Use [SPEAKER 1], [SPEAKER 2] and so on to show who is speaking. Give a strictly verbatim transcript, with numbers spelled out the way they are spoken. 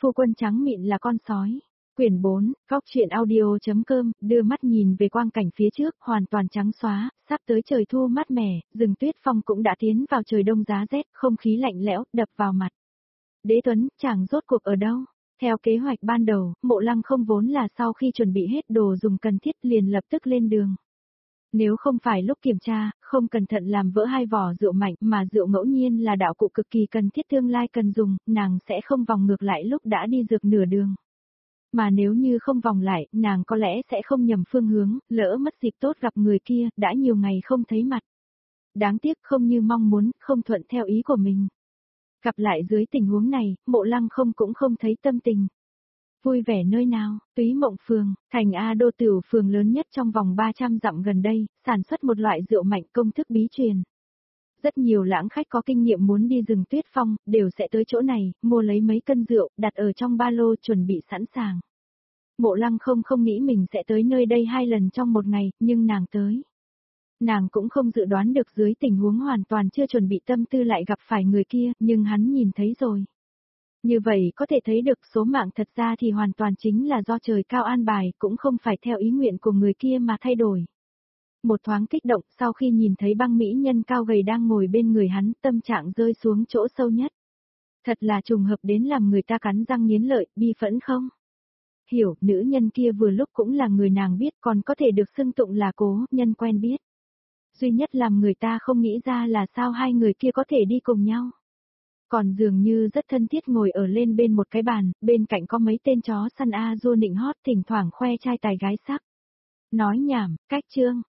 [SPEAKER 1] Phu quân trắng mịn là con sói. Quyển bốn, góc truyện audio.com, đưa mắt nhìn về quang cảnh phía trước, hoàn toàn trắng xóa, sắp tới trời thu mát mẻ, rừng tuyết phong cũng đã tiến vào trời đông giá rét, không khí lạnh lẽo, đập vào mặt. Đế Tuấn, chàng rốt cuộc ở đâu? Theo kế hoạch ban đầu, Mộ Lăng không vốn là sau khi chuẩn bị hết đồ dùng cần thiết liền lập tức lên đường. Nếu không phải lúc kiểm tra, không cẩn thận làm vỡ hai vỏ rượu mạnh mà rượu ngẫu nhiên là đạo cụ cực kỳ cần thiết tương lai cần dùng, nàng sẽ không vòng ngược lại lúc đã đi dược nửa đường. Mà nếu như không vòng lại, nàng có lẽ sẽ không nhầm phương hướng, lỡ mất dịp tốt gặp người kia, đã nhiều ngày không thấy mặt. Đáng tiếc không như mong muốn, không thuận theo ý của mình. Gặp lại dưới tình huống này, Mộ Lăng không cũng không thấy tâm tình. Vui vẻ nơi nào, Túy Mộng Phường, thành A Đô Tửu phường lớn nhất trong vòng ba trăm dặm gần đây, sản xuất một loại rượu mạnh công thức bí truyền. Rất nhiều lãng khách có kinh nghiệm muốn đi rừng tuyết phong, đều sẽ tới chỗ này, mua lấy mấy cân rượu, đặt ở trong ba lô chuẩn bị sẵn sàng. Mộ Lăng không không nghĩ mình sẽ tới nơi đây hai lần trong một ngày, nhưng nàng tới. Nàng cũng không dự đoán được dưới tình huống hoàn toàn chưa chuẩn bị tâm tư lại gặp phải người kia, nhưng hắn nhìn thấy rồi. Như vậy có thể thấy được số mạng thật ra thì hoàn toàn chính là do trời cao an bài, cũng không phải theo ý nguyện của người kia mà thay đổi. Một thoáng kích động sau khi nhìn thấy băng mỹ nhân cao gầy đang ngồi bên người hắn, tâm trạng rơi xuống chỗ sâu nhất. Thật là trùng hợp đến làm người ta cắn răng nghiến lợi, bi phẫn không? Hiểu, nữ nhân kia vừa lúc cũng là người nàng biết còn có thể được xưng tụng là cố nhân quen biết. Duy nhất làm người ta không nghĩ ra là sao hai người kia có thể đi cùng nhau. Còn dường như rất thân thiết ngồi ở lên bên một cái bàn, bên cạnh có mấy tên chó săn A du nịnh hót thỉnh thoảng khoe trai tài gái sắc. Nói nhảm, cách chương,